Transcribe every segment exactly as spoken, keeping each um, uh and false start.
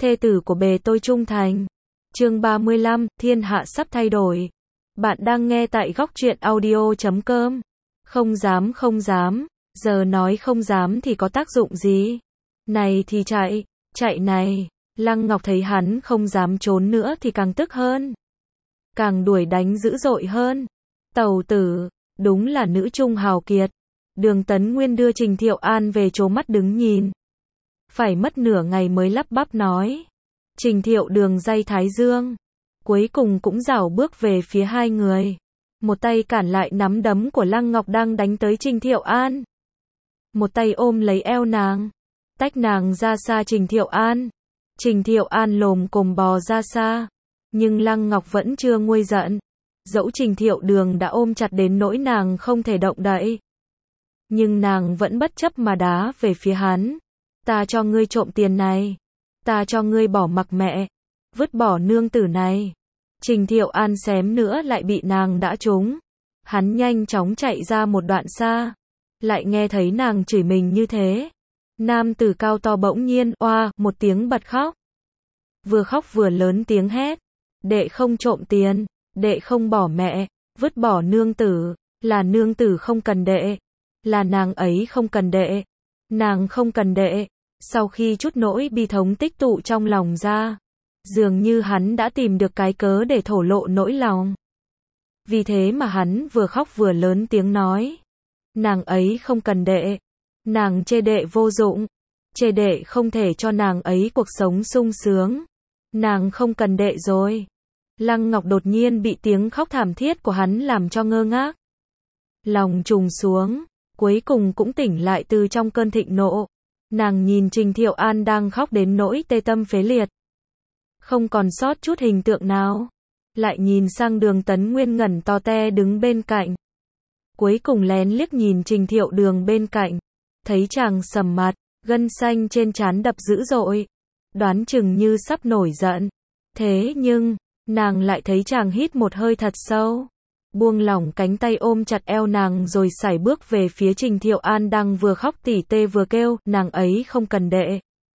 thê tử của bề tôi trung thành. Chương ba mươi lăm, thiên hạ sắp thay đổi. Bạn đang nghe tại góc truyện audio chấm com. Không dám không dám, giờ nói không dám thì có tác dụng gì? Này thì chạy, chạy này. Lăng Ngọc thấy hắn không dám trốn nữa thì càng tức hơn. Càng đuổi đánh dữ dội hơn. Tẩu tử, đúng là nữ trung hào kiệt. Đường Tấn Nguyên đưa Trình Thiệu An về trố mắt đứng nhìn. Phải mất nửa ngày mới lắp bắp nói. Trình Thiệu Đường day thái dương. Cuối cùng cũng rảo bước về phía hai người. Một tay cản lại nắm đấm của Lăng Ngọc đang đánh tới Trình Thiệu An. Một tay ôm lấy eo nàng. Tách nàng ra xa Trình Thiệu An. Trình Thiệu An lồm cồm bò ra xa. Nhưng Lăng Ngọc vẫn chưa nguôi giận. Dẫu Trình Thiệu Đường đã ôm chặt đến nỗi nàng không thể động đậy. Nhưng nàng vẫn bất chấp mà đá về phía hắn. Ta cho ngươi trộm tiền này. Ta cho ngươi bỏ mặc mẹ. Vứt bỏ nương tử này. Trình Thiệu An xém nữa lại bị nàng đã trúng. Hắn nhanh chóng chạy ra một đoạn xa. Lại nghe thấy nàng chửi mình như thế. Nam tử cao to bỗng nhiên oa một tiếng bật khóc. Vừa khóc vừa lớn tiếng hét. Đệ không trộm tiền. Đệ không bỏ mẹ. Vứt bỏ nương tử. Là nương tử không cần đệ. Là nàng ấy không cần đệ. Nàng không cần đệ. Sau khi chút nỗi bi thống tích tụ trong lòng ra, dường như hắn đã tìm được cái cớ để thổ lộ nỗi lòng. Vì thế mà hắn vừa khóc vừa lớn tiếng nói. Nàng ấy không cần đệ. Nàng chê đệ vô dụng. Chê đệ không thể cho nàng ấy cuộc sống sung sướng. Nàng không cần đệ rồi. Lăng Ngọc đột nhiên bị tiếng khóc thảm thiết của hắn làm cho ngơ ngác. Lòng trùng xuống. Cuối cùng cũng tỉnh lại từ trong cơn thịnh nộ. Nàng nhìn Trình Thiệu An đang khóc đến nỗi tê tâm phế liệt. Không còn sót chút hình tượng nào. Lại nhìn sang Đường Tấn Nguyên ngẩn to te đứng bên cạnh. Cuối cùng lén liếc nhìn Trình Thiệu Đường bên cạnh. Thấy chàng sầm mặt, gân xanh trên trán đập dữ dội. Đoán chừng như sắp nổi giận. Thế nhưng, nàng lại thấy chàng hít một hơi thật sâu. Buông lỏng cánh tay ôm chặt eo nàng rồi sải bước về phía Trình Thiệu An đang vừa khóc tỉ tê vừa kêu, nàng ấy không cần đệ.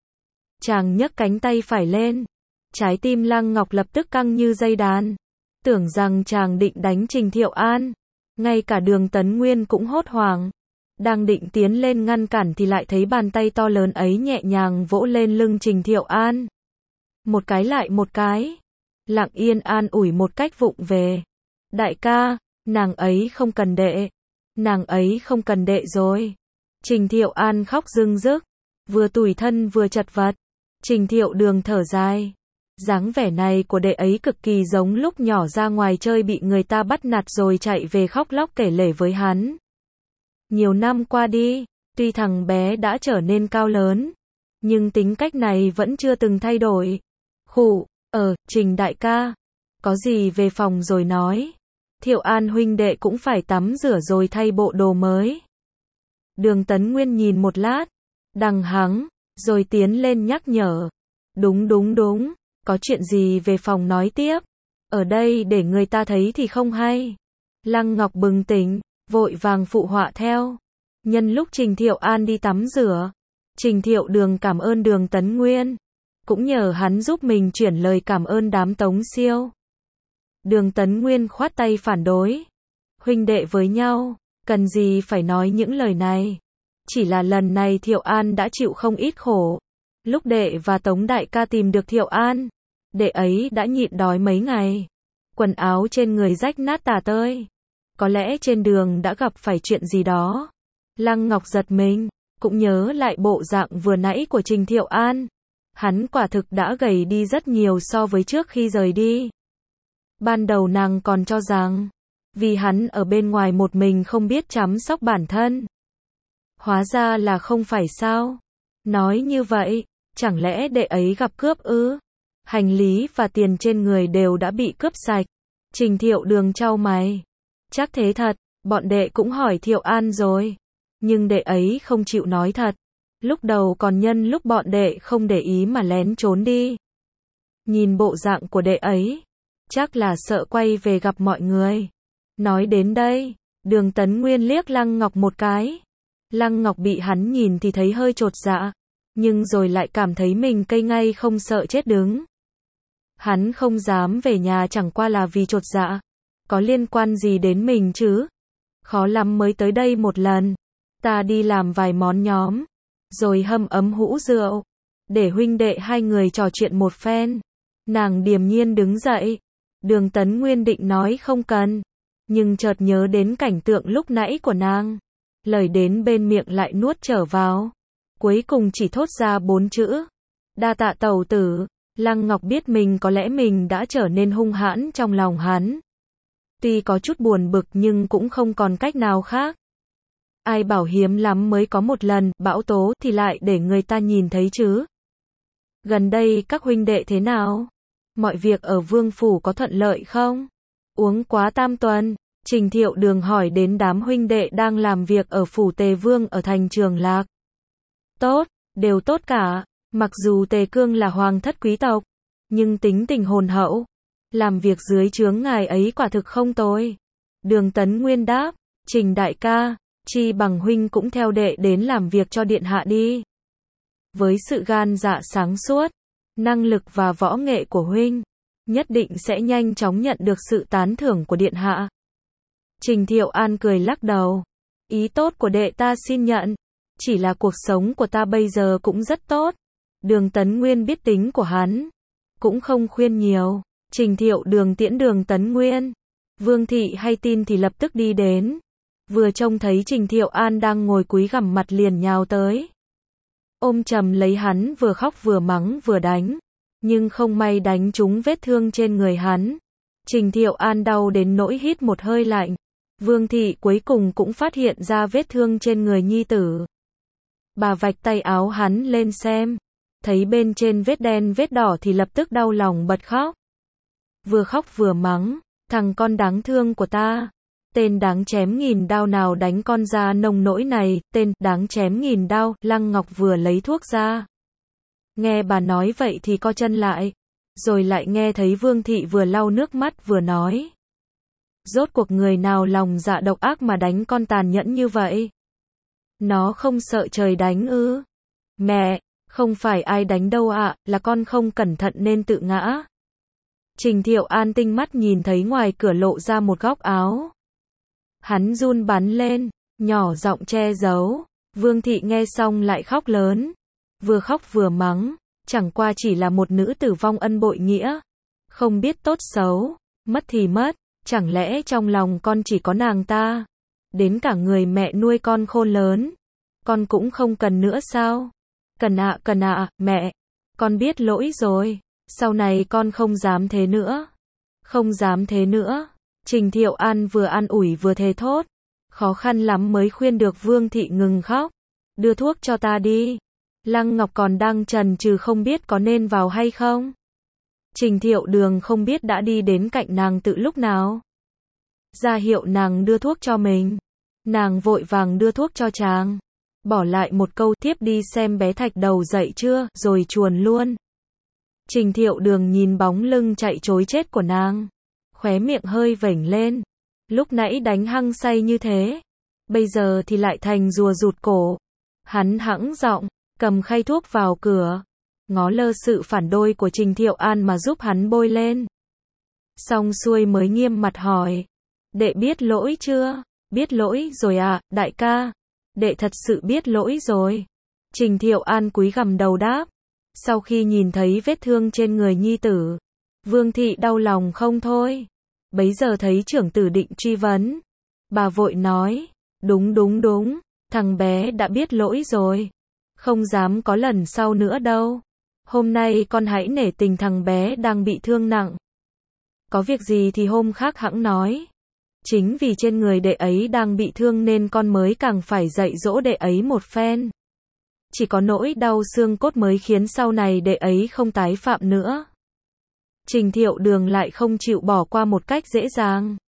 Chàng nhấc cánh tay phải lên. Trái tim Lăng Ngọc lập tức căng như dây đàn. Tưởng rằng chàng định đánh Trình Thiệu An. Ngay cả Đường Tấn Nguyên cũng hốt hoảng. Đang định tiến lên ngăn cản thì lại thấy bàn tay to lớn ấy nhẹ nhàng vỗ lên lưng Trình Thiệu An. Một cái lại một cái. Lặng yên an ủi một cách vụng về. Đại ca, nàng ấy không cần đệ. Nàng ấy không cần đệ rồi. Trình Thiệu An khóc rưng rức. Vừa tủi thân vừa chật vật. Trình Thiệu Đường thở dài. Dáng vẻ này của đệ ấy cực kỳ giống lúc nhỏ ra ngoài chơi bị người ta bắt nạt rồi chạy về khóc lóc kể lể với hắn. Nhiều năm qua đi, tuy thằng bé đã trở nên cao lớn, nhưng tính cách này vẫn chưa từng thay đổi. Khụ, ờ, Trình đại ca, có gì về phòng rồi nói. Thiệu An huynh đệ cũng phải tắm rửa rồi thay bộ đồ mới. Đường Tấn Nguyên nhìn một lát, đằng hắng, rồi tiến lên nhắc nhở. Đúng đúng đúng, có chuyện gì về phòng nói tiếp. Ở đây để người ta thấy thì không hay. Lăng Ngọc bừng tỉnh, vội vàng phụ họa theo. Nhân lúc Trình Thiệu An đi tắm rửa, Trình Thiệu Đường cảm ơn Đường Tấn Nguyên. Cũng nhờ hắn giúp mình chuyển lời cảm ơn đám Tống Siêu. Đường Tấn Nguyên khoát tay phản đối. Huynh đệ với nhau, cần gì phải nói những lời này. Chỉ là lần này Thiệu An đã chịu không ít khổ. Lúc đệ và Tống đại ca tìm được Thiệu An, đệ ấy đã nhịn đói mấy ngày. Quần áo trên người rách nát tả tơi. Có lẽ trên đường đã gặp phải chuyện gì đó. Lăng Ngọc giật mình, cũng nhớ lại bộ dạng vừa nãy của Trình Thiệu An. Hắn quả thực đã gầy đi rất nhiều so với trước khi rời đi. Ban đầu nàng còn cho rằng, vì hắn ở bên ngoài một mình không biết chăm sóc bản thân. Hóa ra là không phải sao. Nói như vậy, chẳng lẽ đệ ấy gặp cướp ư? Hành lý và tiền trên người đều đã bị cướp sạch. Trình Thiệu Đường chau mày. Chắc thế thật, bọn đệ cũng hỏi Thiệu An rồi. Nhưng đệ ấy không chịu nói thật. Lúc đầu còn nhân lúc bọn đệ không để ý mà lén trốn đi. Nhìn bộ dạng của đệ ấy, chắc là sợ quay về gặp mọi người. Nói đến đây, Đường Tấn Nguyên liếc Lăng Ngọc một cái. Lăng Ngọc bị hắn nhìn thì thấy hơi chột dạ. nhưng rồi lại cảm thấy mình cây ngay không sợ chết đứng. Hắn không dám về nhà chẳng qua là vì chột dạ. Có liên quan gì đến mình chứ? Khó lắm mới tới đây một lần. Ta đi làm vài món nhóm, rồi hâm ấm hũ rượu, để huynh đệ hai người trò chuyện một phen. Nàng điềm nhiên đứng dậy. Đường Tấn Nguyên định nói không cần, nhưng chợt nhớ đến cảnh tượng lúc nãy của nàng. Lời đến bên miệng lại nuốt trở vào. Cuối cùng chỉ thốt ra bốn chữ. Đa tạ tẩu tử. Lăng Ngọc biết mình có lẽ mình đã trở nên hung hãn trong lòng hắn. Tuy có chút buồn bực nhưng cũng không còn cách nào khác. Ai bảo hiếm lắm mới có một lần, bão tố thì lại để người ta nhìn thấy chứ. Gần đây các huynh đệ thế nào? Mọi việc ở Vương Phủ có thuận lợi không? Uống quá tam tuần, Trình Thiệu Đường hỏi đến đám huynh đệ đang làm việc ở Phủ Tề Vương ở thành Trường Lạc. Tốt, đều tốt cả. Mặc dù Tề Cương là hoàng thất quý tộc, nhưng tính tình hồn hậu. Làm việc dưới trướng ngài ấy quả thực không tồi. Đường Tấn Nguyên đáp, Trình đại ca, chi bằng huynh cũng theo đệ đến làm việc cho điện hạ đi. Với sự gan dạ sáng suốt, năng lực và võ nghệ của huynh, nhất định sẽ nhanh chóng nhận được sự tán thưởng của điện hạ. Trình Thiệu An cười lắc đầu. Ý tốt của đệ ta xin nhận. Chỉ là cuộc sống của ta bây giờ cũng rất tốt. Đường Tấn Nguyên biết tính của hắn, cũng không khuyên nhiều. Trình Thiệu Đường tiễn Đường Tấn Nguyên. Vương thị hay tin thì lập tức đi đến. Vừa trông thấy Trình Thiệu An đang ngồi cúi gằm mặt liền nhào tới. Ôm chầm lấy hắn vừa khóc vừa mắng vừa đánh. Nhưng không may đánh trúng vết thương trên người hắn. Trình Thiệu An đau đến nỗi hít một hơi lạnh. Vương thị cuối cùng cũng phát hiện ra vết thương trên người nhi tử. Bà vạch tay áo hắn lên xem. Thấy bên trên vết đen vết đỏ thì lập tức đau lòng bật khóc. Vừa khóc vừa mắng, thằng con đáng thương của ta. Tên đáng chém nghìn đao nào đánh con ra nông nỗi này, tên đáng chém nghìn đao. Lăng Ngọc vừa lấy thuốc ra. Nghe bà nói vậy thì co chân lại. Rồi lại nghe thấy Vương thị vừa lau nước mắt vừa nói. Rốt cuộc người nào lòng dạ độc ác mà đánh con tàn nhẫn như vậy? Nó không sợ trời đánh ư? Mẹ, không phải ai đánh đâu ạ, là con không cẩn thận nên tự ngã. Trình Thiệu An tinh mắt nhìn thấy ngoài cửa lộ ra một góc áo. Hắn run bắn lên, nhỏ giọng che giấu. Vương thị nghe xong lại khóc lớn. Vừa khóc vừa mắng, chẳng qua chỉ là một nữ tử vong ân bội nghĩa. Không biết tốt xấu, mất thì mất, chẳng lẽ trong lòng con chỉ có nàng ta? Đến cả người mẹ nuôi con khôn lớn, con cũng không cần nữa sao? Cần ạ, cần ạ, mẹ, con biết lỗi rồi, sau này con không dám thế nữa. Không dám thế nữa. Trình Thiệu An vừa an ủi vừa thề thốt. Khó khăn lắm mới khuyên được Vương thị ngừng khóc. Đưa thuốc cho ta đi. Lăng Ngọc còn đang chần chừ không biết có nên vào hay không. Trình Thiệu Đường không biết đã đi đến cạnh nàng từ lúc nào. Ra hiệu nàng đưa thuốc cho mình. Nàng vội vàng đưa thuốc cho chàng. Bỏ lại một câu tiếp đi xem bé Thạch Đầu dậy chưa, rồi chuồn luôn. Trình Thiệu Đường nhìn bóng lưng chạy trối chết của nàng. Khóe miệng hơi vểnh lên. Lúc nãy đánh hăng say như thế. Bây giờ thì lại thành rùa rụt cổ. Hắn hãng giọng, cầm khay thuốc vào cửa. Ngó lơ sự phản đối của Trình Thiệu An mà giúp hắn bôi lên. Xong xuôi mới nghiêm mặt hỏi. Đệ biết lỗi chưa? Biết lỗi rồi à, đại ca. Đệ thật sự biết lỗi rồi. Trình Thiệu An cúi gằm đầu đáp. Sau khi nhìn thấy vết thương trên người nhi tử, Vương thị đau lòng không thôi. Bấy giờ thấy trưởng tử định truy vấn. Bà vội nói. Đúng đúng đúng, thằng bé đã biết lỗi rồi. Không dám có lần sau nữa đâu. Hôm nay con hãy nể tình thằng bé đang bị thương nặng. Có việc gì thì hôm khác hẵng nói. Chính vì trên người đệ ấy đang bị thương nên con mới càng phải dạy dỗ đệ ấy một phen. Chỉ có nỗi đau xương cốt mới khiến sau này đệ ấy không tái phạm nữa. Trình Thiệu Đường lại không chịu bỏ qua một cách dễ dàng.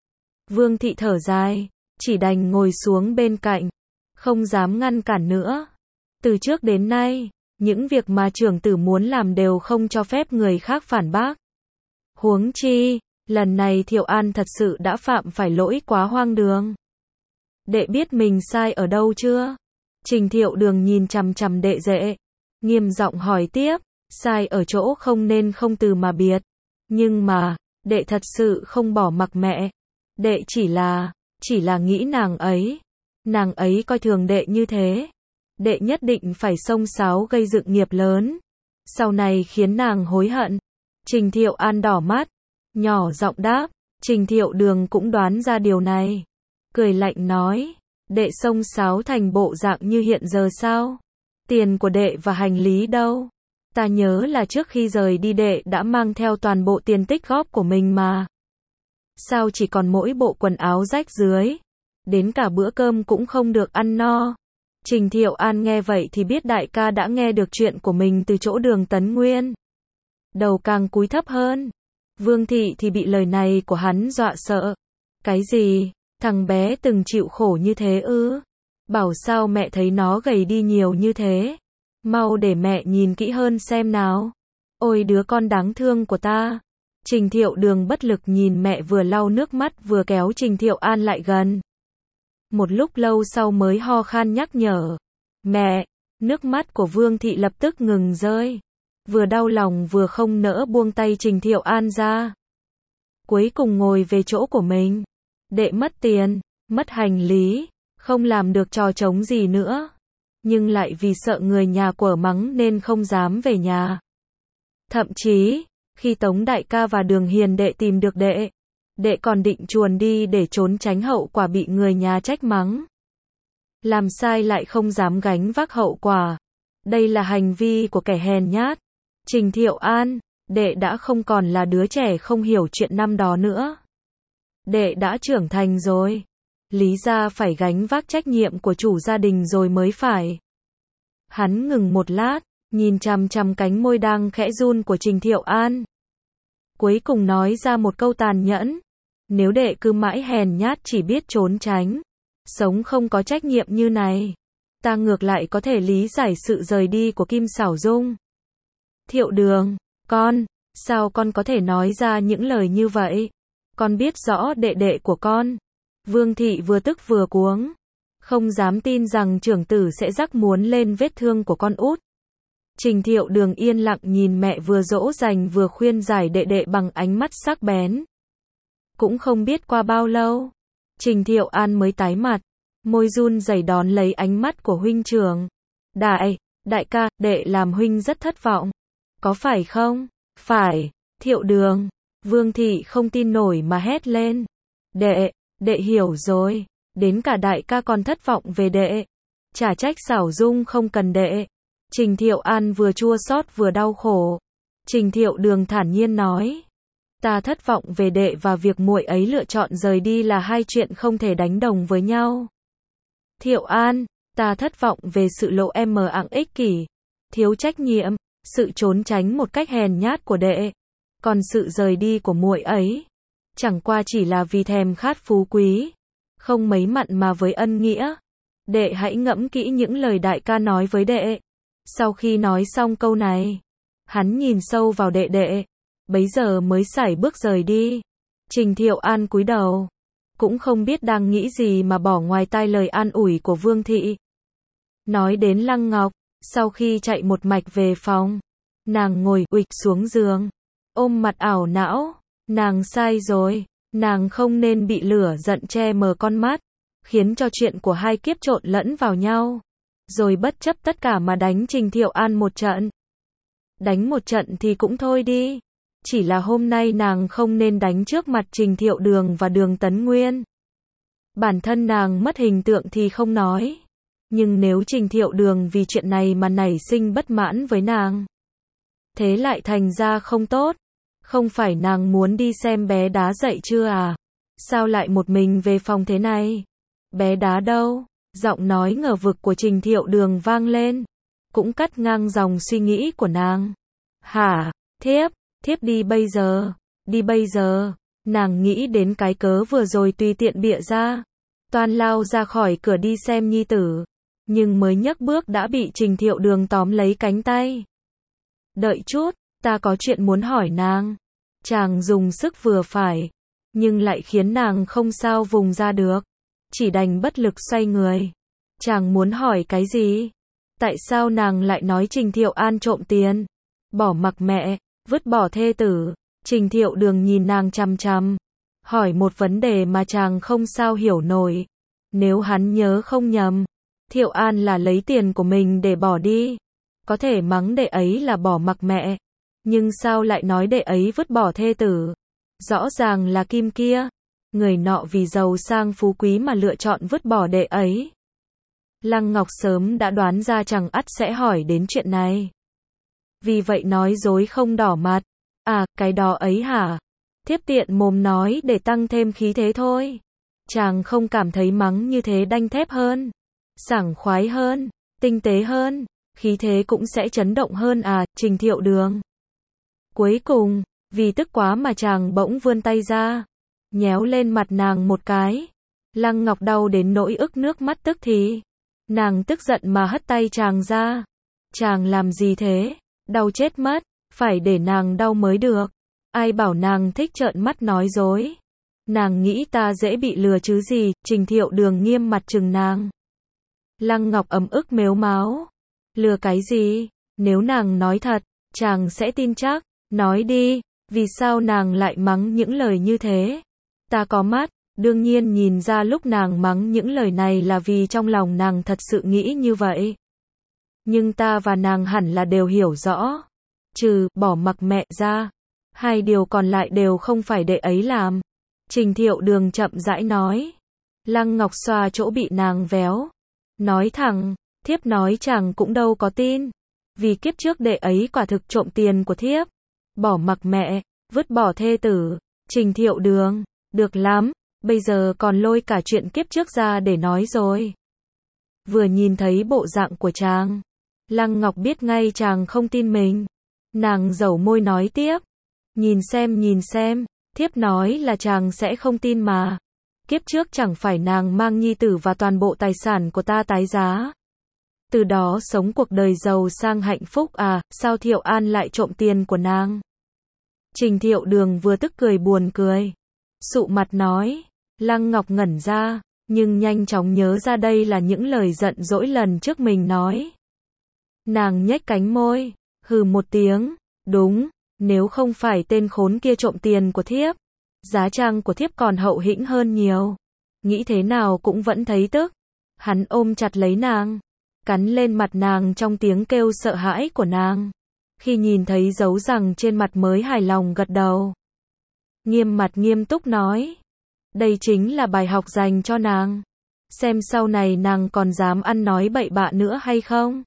Vương thị thở dài, chỉ đành ngồi xuống bên cạnh, không dám ngăn cản nữa. Từ trước đến nay, những việc mà trưởng tử muốn làm đều không cho phép người khác phản bác. Huống chi, lần này Thiệu An thật sự đã phạm phải lỗi quá hoang đường. Đệ biết mình sai ở đâu chưa? Trình Thiệu Đường nhìn chằm chằm đệ dễ. nghiêm giọng hỏi tiếp, sai ở chỗ không nên không từ mà biệt. Nhưng mà, đệ thật sự không bỏ mặc mẹ. Đệ chỉ là, chỉ là nghĩ nàng ấy. Nàng ấy coi thường đệ như thế. Đệ nhất định phải xông xáo gây dựng nghiệp lớn. Sau này khiến nàng hối hận. Trình Thiệu An đỏ mắt, nhỏ giọng đáp. Trình Thiệu Đường cũng đoán ra điều này. Cười lạnh nói, đệ xông xáo thành bộ dạng như hiện giờ sao? Tiền của đệ và hành lý đâu? Ta nhớ là trước khi rời đi đệ đã mang theo toàn bộ tiền tích góp của mình mà. Sao chỉ còn mỗi bộ quần áo rách rưới? Đến cả bữa cơm cũng không được ăn no. Trình Thiệu An nghe vậy thì biết đại ca đã nghe được chuyện của mình từ chỗ Đường Tấn Nguyên. Đầu càng cúi thấp hơn. Vương Thị thì bị lời này của hắn dọa sợ. Cái gì? Thằng bé từng chịu khổ như thế ư? Bảo sao mẹ thấy nó gầy đi nhiều như thế? Mau để mẹ nhìn kỹ hơn xem nào. Ôi đứa con đáng thương của ta. Trình Thiệu Đường bất lực nhìn mẹ vừa lau nước mắt vừa kéo Trình Thiệu An lại gần. Một lúc lâu sau mới ho khan nhắc nhở. Mẹ, nước mắt của Vương Thị lập tức ngừng rơi. Vừa đau lòng vừa không nỡ buông tay Trình Thiệu An ra. Cuối cùng ngồi về chỗ của mình. Đệ mất tiền, mất hành lý, không làm được trò trống gì nữa. Nhưng lại vì sợ người nhà quở mắng nên không dám về nhà. Thậm chí, khi Tống đại ca và Đường Hiền đệ tìm được đệ, đệ còn định chuồn đi để trốn tránh hậu quả bị người nhà trách mắng. Làm sai lại không dám gánh vác hậu quả. Đây là hành vi của kẻ hèn nhát. Trình Thiệu An, đệ đã không còn là đứa trẻ không hiểu chuyện năm đó nữa. Đệ đã trưởng thành rồi. Lý ra phải gánh vác trách nhiệm của chủ gia đình rồi mới phải. Hắn ngừng một lát, nhìn chằm chằm cánh môi đang khẽ run của Trình Thiệu An. Cuối cùng nói ra một câu tàn nhẫn. Nếu đệ cứ mãi hèn nhát chỉ biết trốn tránh, sống không có trách nhiệm như này, ta ngược lại có thể lý giải sự rời đi của Kim Xảo Dung. Thiệu Đường, con, sao con có thể nói ra những lời như vậy? Con biết rõ đệ đệ của con. Vương Thị vừa tức vừa cuống. Không dám tin rằng trưởng tử sẽ rắc muốn lên vết thương của con út. Trình Thiệu Đường yên lặng nhìn mẹ vừa dỗ dành vừa khuyên giải đệ đệ bằng ánh mắt sắc bén. Cũng không biết qua bao lâu, Trình Thiệu An mới tái mặt, môi run rẩy đón lấy ánh mắt của huynh trưởng. Đại, đại ca, đệ làm huynh rất thất vọng. Có phải không? Phải, Thiệu Đường. Vương Thị không tin nổi mà hét lên. Đệ, đệ hiểu rồi, đến cả đại ca còn thất vọng về đệ. Chả trách Xảo Dung không cần đệ. Trình Thiệu An vừa chua xót vừa đau khổ. Trình Thiệu Đường thản nhiên nói. Ta thất vọng về đệ và việc muội ấy lựa chọn rời đi là hai chuyện không thể đánh đồng với nhau. Thiệu An, ta thất vọng về sự lộ em mờ ạng ích kỷ, thiếu trách nhiệm, sự trốn tránh một cách hèn nhát của đệ. Còn sự rời đi của muội ấy, chẳng qua chỉ là vì thèm khát phú quý, không mấy mặn mà với ân nghĩa. Đệ hãy ngẫm kỹ những lời đại ca nói với đệ. Sau khi nói xong câu này, hắn nhìn sâu vào đệ đệ, bấy giờ mới sải bước rời đi. Trình Thiệu An cúi đầu, cũng không biết đang nghĩ gì mà bỏ ngoài tai lời an ủi của Vương Thị. Nói đến Lăng Ngọc, sau khi chạy một mạch về phòng, nàng ngồi uịch xuống giường, ôm mặt ảo não. Nàng sai rồi, nàng không nên bị lửa giận che mờ con mắt, khiến cho chuyện của hai kiếp trộn lẫn vào nhau, rồi bất chấp tất cả mà đánh Trình Thiệu An một trận. Đánh một trận thì cũng thôi đi, chỉ là hôm nay nàng không nên đánh trước mặt Trình Thiệu Đường và Đường Tấn Nguyên. Bản thân nàng mất hình tượng thì không nói, nhưng nếu Trình Thiệu Đường vì chuyện này mà nảy sinh bất mãn với nàng, thế lại thành ra không tốt. Không phải nàng muốn đi xem bé đá dậy chưa à? Sao lại một mình về phòng thế này? Bé đá đâu? Giọng nói ngờ vực của Trình Thiệu Đường vang lên, cũng cắt ngang dòng suy nghĩ của nàng. Hả? Thiếp, thiếp đi bây giờ, đi bây giờ. Nàng nghĩ đến cái cớ vừa rồi tùy tiện bịa ra, toan lao ra khỏi cửa đi xem nhi tử, nhưng mới nhấc bước đã bị Trình Thiệu Đường tóm lấy cánh tay. Đợi chút, ta có chuyện muốn hỏi nàng. Chàng dùng sức vừa phải, nhưng lại khiến nàng không sao vùng ra được, chỉ đành bất lực xoay người. Chàng muốn hỏi cái gì? Tại sao nàng lại nói Trình Thiệu An trộm tiền? Bỏ mặc mẹ, vứt bỏ thê tử. Trình Thiệu Đường nhìn nàng chằm chằm, hỏi một vấn đề mà chàng không sao hiểu nổi. Nếu hắn nhớ không nhầm, Thiệu An là lấy tiền của mình để bỏ đi. Có thể mắng đệ ấy là bỏ mặc mẹ, nhưng sao lại nói đệ ấy vứt bỏ thê tử? Rõ ràng là Kim kia, người nọ vì giàu sang phú quý mà lựa chọn vứt bỏ đệ ấy. Lăng Ngọc sớm đã đoán ra chàng ắt sẽ hỏi đến chuyện này. Vì vậy nói dối không đỏ mặt. À, cái đó ấy hả? Thiếp tiện mồm nói để tăng thêm khí thế thôi. Chàng không cảm thấy mắng như thế đanh thép hơn, sảng khoái hơn, tinh tế hơn, khí thế cũng sẽ chấn động hơn à, Trình Thiệu Đường. Cuối cùng, vì tức quá mà chàng bỗng vươn tay ra, nhéo lên mặt nàng một cái. Lăng Ngọc đau đến nỗi ức nước mắt tức thì. Nàng tức giận mà hất tay chàng ra. Chàng làm gì thế? Đau chết mất, phải để nàng đau mới được. Ai bảo nàng thích trợn mắt nói dối. Nàng nghĩ ta dễ bị lừa chứ gì, Trình Thiệu Đường nghiêm mặt trừng nàng. Lăng Ngọc ấm ức mếu máo. Lừa cái gì? Nếu nàng nói thật, chàng sẽ tin chắc. Nói đi, vì sao nàng lại mắng những lời như thế? Ta có mắt, đương nhiên nhìn ra lúc nàng mắng những lời này là vì trong lòng nàng thật sự nghĩ như vậy. Nhưng ta và nàng hẳn là đều hiểu rõ. Trừ, bỏ mặc mẹ ra. Hai điều còn lại đều không phải đệ ấy làm. Trình Thiệu Đường chậm rãi nói. Lăng Ngọc xoa chỗ bị nàng véo. Nói thẳng, thiếp nói chàng cũng đâu có tin. Vì kiếp trước đệ ấy quả thực trộm tiền của thiếp. Bỏ mặc mẹ, vứt bỏ thê tử. Trình Thiệu Đường, được lắm, bây giờ còn lôi cả chuyện kiếp trước ra để nói rồi. Vừa nhìn thấy bộ dạng của chàng, Lăng Ngọc biết ngay chàng không tin mình. Nàng dẩu môi nói tiếp. Nhìn xem nhìn xem, thiếp nói là chàng sẽ không tin mà. Kiếp trước chẳng phải nàng mang nhi tử và toàn bộ tài sản của ta tái giá. Từ đó sống cuộc đời giàu sang hạnh phúc à, sao Thiệu An lại trộm tiền của nàng? Trình Thiệu Đường vừa tức cười buồn cười. Sụ mặt nói. Lăng Ngọc ngẩn ra, nhưng nhanh chóng nhớ ra đây là những lời giận dỗi lần trước mình nói. Nàng nhếch cánh môi, hừ một tiếng. Đúng, nếu không phải tên khốn kia trộm tiền của thiếp, giá trang của thiếp còn hậu hĩnh hơn nhiều. Nghĩ thế nào cũng vẫn thấy tức. Hắn ôm chặt lấy nàng, cắn lên mặt nàng trong tiếng kêu sợ hãi của nàng. Khi nhìn thấy dấu răng trên mặt mới hài lòng gật đầu. Nghiêm mặt nghiêm túc nói. Đây chính là bài học dành cho nàng. Xem sau này nàng còn dám ăn nói bậy bạ nữa hay không?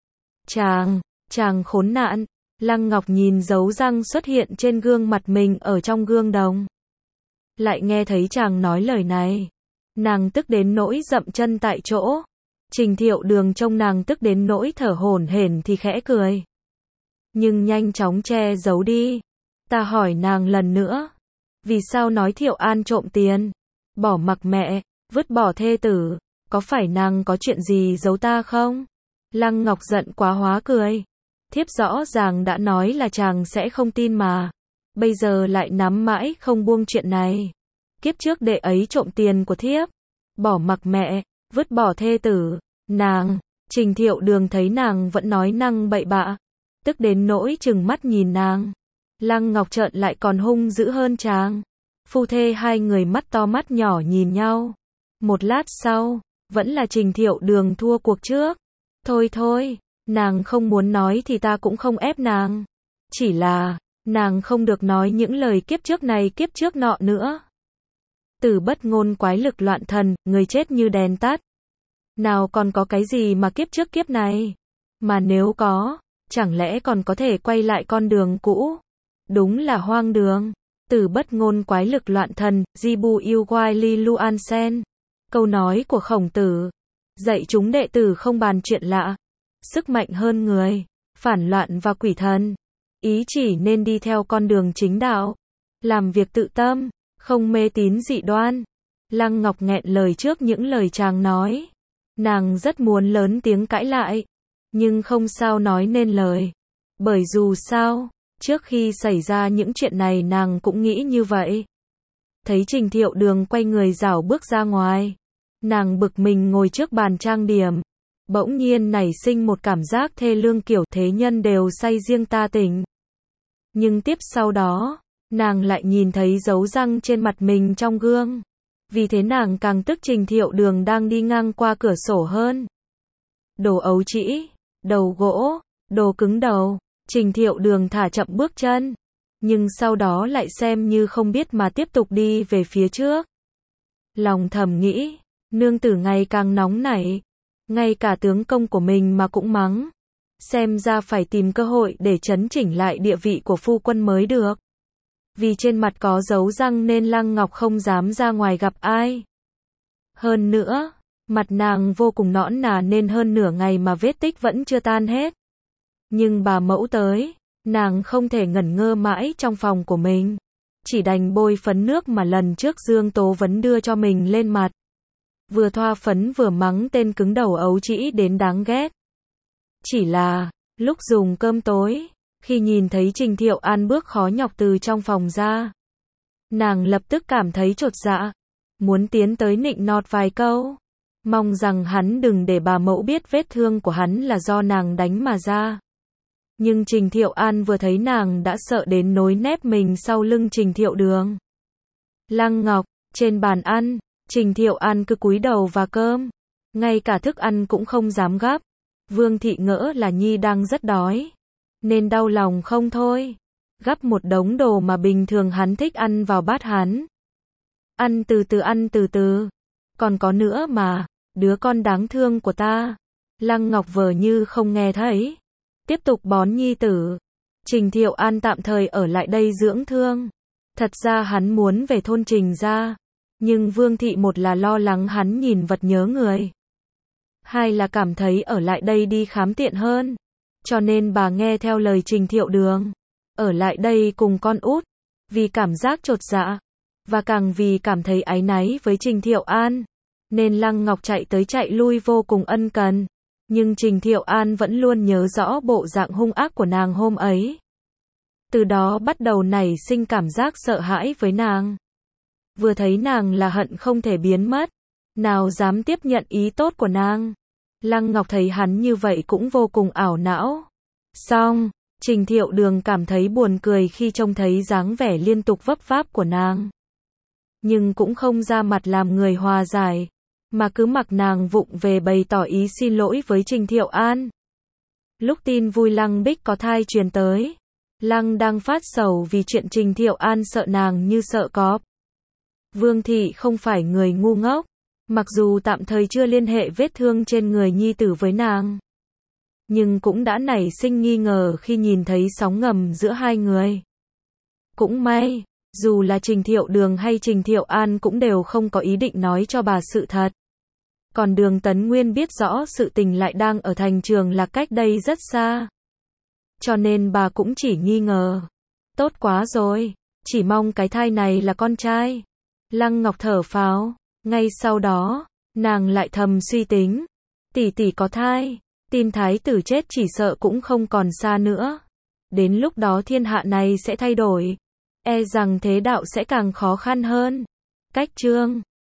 Chàng, chàng khốn nạn. Lăng Ngọc nhìn dấu răng xuất hiện trên gương mặt mình ở trong gương đồng. Lại nghe thấy chàng nói lời này. Nàng tức đến nỗi dậm chân tại chỗ. Trình Thiệu Đường trông nàng tức đến nỗi thở hổn hển thì khẽ cười. Nhưng nhanh chóng che giấu đi. Ta hỏi nàng lần nữa. Vì sao nói Thiệu An trộm tiền? Bỏ mặc mẹ, vứt bỏ thê tử. Có phải nàng có chuyện gì giấu ta không? Lăng Ngọc giận quá hóa cười. Thiếp rõ ràng đã nói là chàng sẽ không tin mà. Bây giờ lại nắm mãi không buông chuyện này. Kiếp trước đệ ấy trộm tiền của thiếp. Bỏ mặc mẹ, vứt bỏ thê tử. Nàng, Trình Thiệu Đường thấy nàng vẫn nói năng bậy bạ. Tức đến nỗi trừng mắt nhìn nàng. Lăng Ngọc trợn lại còn hung dữ hơn chàng. Phu thê hai người mắt to mắt nhỏ nhìn nhau. Một lát sau, vẫn là Trình Thiệu Đường thua cuộc trước. Thôi thôi, nàng không muốn nói thì ta cũng không ép nàng. Chỉ là, nàng không được nói những lời kiếp trước này kiếp trước nọ nữa. Từ bất ngôn quái lực loạn thần, người chết như đèn tắt. Nào còn có cái gì mà kiếp trước kiếp này? Mà nếu có, chẳng lẽ còn có thể quay lại con đường cũ? Đúng là hoang đường. Từ bất ngôn quái lực loạn thần, Jibu yêu quai li luan sen. Câu nói của Khổng Tử. Dạy chúng đệ tử không bàn chuyện lạ. Sức mạnh hơn người. Phản loạn và quỷ thần. Ý chỉ nên đi theo con đường chính đạo. Làm việc tự tâm. Không mê tín dị đoan. Lăng Ngọc nghẹn lời trước những lời chàng nói. Nàng rất muốn lớn tiếng cãi lại. Nhưng không sao nói nên lời. Bởi dù sao, trước khi xảy ra những chuyện này nàng cũng nghĩ như vậy. Thấy Trình Thiệu Đường quay người rảo bước ra ngoài. Nàng bực mình ngồi trước bàn trang điểm. bỗng nhiên nảy sinh một cảm giác thê lương kiểu thế nhân đều say riêng ta tỉnh. Nhưng tiếp sau đó, nàng lại nhìn thấy dấu răng trên mặt mình trong gương. Vì thế nàng càng tức Trình Thiệu Đường đang đi ngang qua cửa sổ hơn. Đồ ấu trĩ, đầu gỗ, đồ cứng đầu. Trình Thiệu Đường thả chậm bước chân, nhưng sau đó lại xem như không biết mà tiếp tục đi về phía trước. Lòng thầm nghĩ, nương tử ngày càng nóng nảy, ngay cả tướng công của mình mà cũng mắng. Xem ra phải tìm cơ hội để chấn chỉnh lại địa vị của phu quân mới được. Vì trên mặt có dấu răng nên Lăng Ngọc không dám ra ngoài gặp ai. Hơn nữa, mặt nàng vô cùng nõn nà nên hơn nửa ngày mà vết tích vẫn chưa tan hết. Nhưng bà mẫu tới, nàng không thể ngẩn ngơ mãi trong phòng của mình. Chỉ đành bôi phấn nước mà lần trước Dương Tố Vấn đưa cho mình lên mặt. Vừa thoa phấn vừa mắng tên cứng đầu ấu trĩ đến đáng ghét. Chỉ là, lúc dùng cơm tối, khi nhìn thấy Trình Thiệu An bước khó nhọc từ trong phòng ra, nàng lập tức cảm thấy chột dạ, muốn tiến tới nịnh nọt vài câu, mong rằng hắn đừng để bà mẫu biết vết thương của hắn là do nàng đánh mà ra. Nhưng Trình Thiệu An vừa thấy nàng đã sợ đến nối nép mình sau lưng Trình Thiệu Đường. Lăng Ngọc, trên bàn ăn, Trình Thiệu An cứ cúi đầu và cơm, ngay cả thức ăn cũng không dám gắp. Vương thị ngỡ là Nhi đang rất đói, nên đau lòng không thôi, gắp một đống đồ mà bình thường hắn thích ăn vào bát hắn. Ăn từ từ ăn từ từ, còn có nữa mà, đứa con đáng thương của ta. Lăng Ngọc vờ như không nghe thấy, tiếp tục bón nhi tử. Trình Thiệu An tạm thời ở lại đây dưỡng thương. Thật ra hắn muốn về thôn Trình ra, nhưng Vương thị một là lo lắng hắn nhìn vật nhớ người, hai là cảm thấy ở lại đây đi khám tiện hơn. Cho nên bà nghe theo lời Trình Thiệu Đường, ở lại đây cùng con út, vì cảm giác chột dạ, và càng vì cảm thấy áy náy với Trình Thiệu An, nên Lăng Ngọc chạy tới chạy lui vô cùng ân cần. Nhưng Trình Thiệu An vẫn luôn nhớ rõ bộ dạng hung ác của nàng hôm ấy. Từ đó bắt đầu nảy sinh cảm giác sợ hãi với nàng. Vừa thấy nàng là hận không thể biến mất, nào dám tiếp nhận ý tốt của nàng. Lăng Ngọc thấy hắn như vậy cũng vô cùng ảo não. Xong, Trình Thiệu Đường cảm thấy buồn cười khi trông thấy dáng vẻ liên tục vấp váp của nàng. Nhưng cũng không ra mặt làm người hòa giải, mà cứ mặc nàng vụng về bày tỏ ý xin lỗi với Trình Thiệu An. Lúc tin vui Lăng Bích có thai truyền tới, Lăng đang phát sầu vì chuyện Trình Thiệu An sợ nàng như sợ cọp. Vương thị không phải người ngu ngốc, mặc dù tạm thời chưa liên hệ vết thương trên người nhi tử với nàng, nhưng cũng đã nảy sinh nghi ngờ khi nhìn thấy sóng ngầm giữa hai người. Cũng may, dù là Trình Thiệu Đường hay Trình Thiệu An cũng đều không có ý định nói cho bà sự thật. Còn Đường Tấn Nguyên biết rõ sự tình lại đang ở thành trường là cách đây rất xa. Cho nên bà cũng chỉ nghi ngờ. Tốt quá rồi, chỉ mong cái thai này là con trai. Lăng Ngọc thở phào, ngay sau đó, nàng lại thầm suy tính. Tỷ tỷ có thai, tin thái tử chết chỉ sợ cũng không còn xa nữa. Đến lúc đó thiên hạ này sẽ thay đổi. E rằng thế đạo sẽ càng khó khăn hơn. Cách chương